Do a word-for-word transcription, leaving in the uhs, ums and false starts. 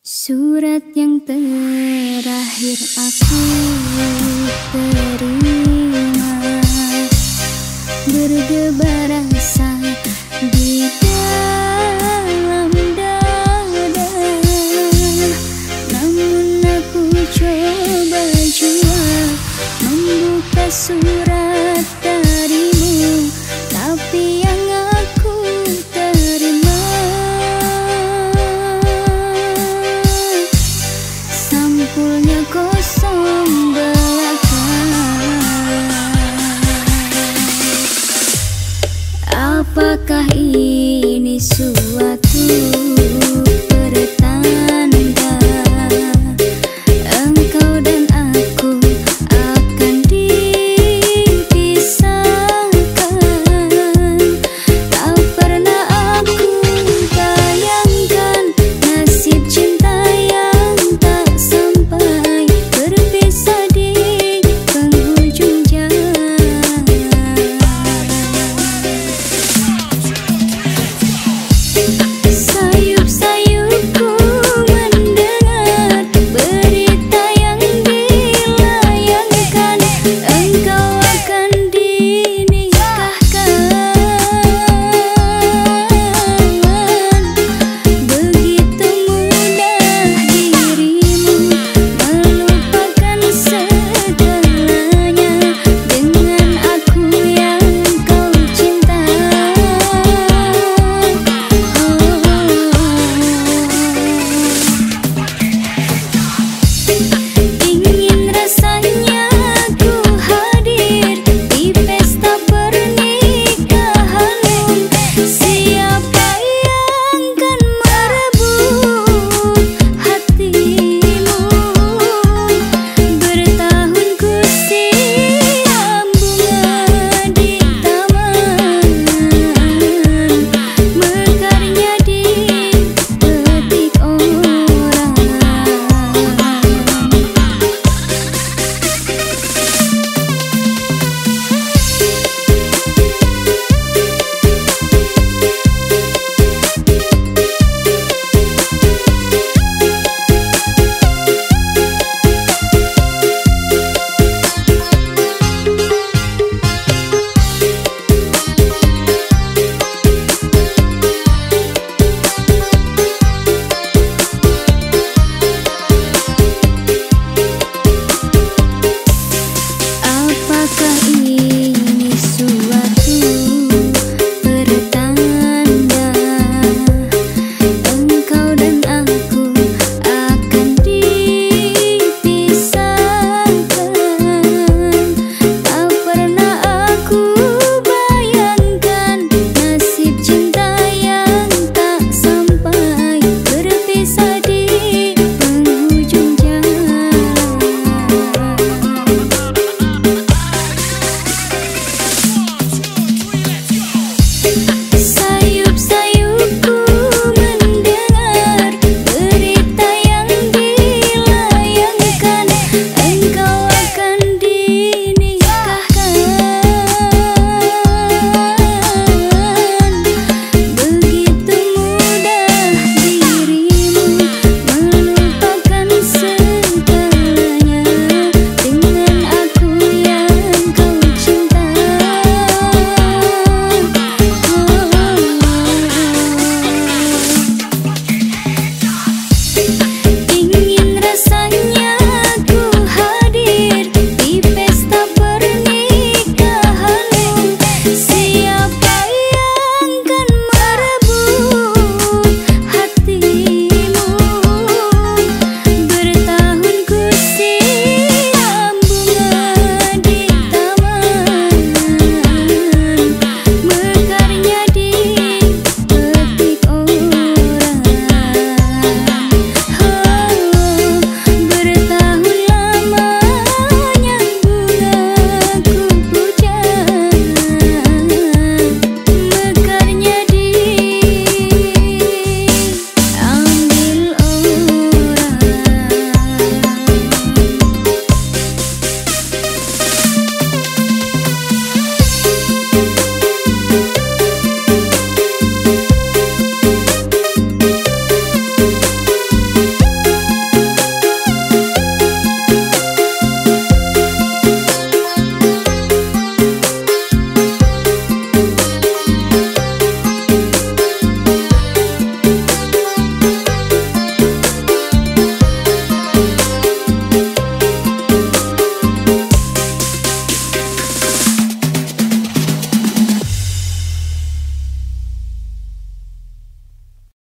Surat yang terakhir aku terima, berdebar rasa di dalam dada. Namun aku coba jua membuka surat darimu, tapi yang aku terima sampulnya kosong belaka. Apakah ini suatu pertanda engkau dan aku akan dipisahkan? Tak pernah aku bayangkan nasib cinta yang tak sampai berpisah di penghujung jalan. Sayup-sayupku mendengar berita yang dilayangkan, engkau akan dinikahkan. Begitu mudah dirimu melupakan segalanya dengan aku yang kau cinta. Ingin rasanya ku hadir di pesta pernikahanmu. Siapa yang kan merebut hatimu? Bertahun ku siram bunga di taman, mekarnya dipetik orang. Apakah ini suatu pertanda engkau dan aku akan dipisahkan? Tak pernah aku bayangkan nasib cinta yang tak sampai berpisah di penghujung jalan.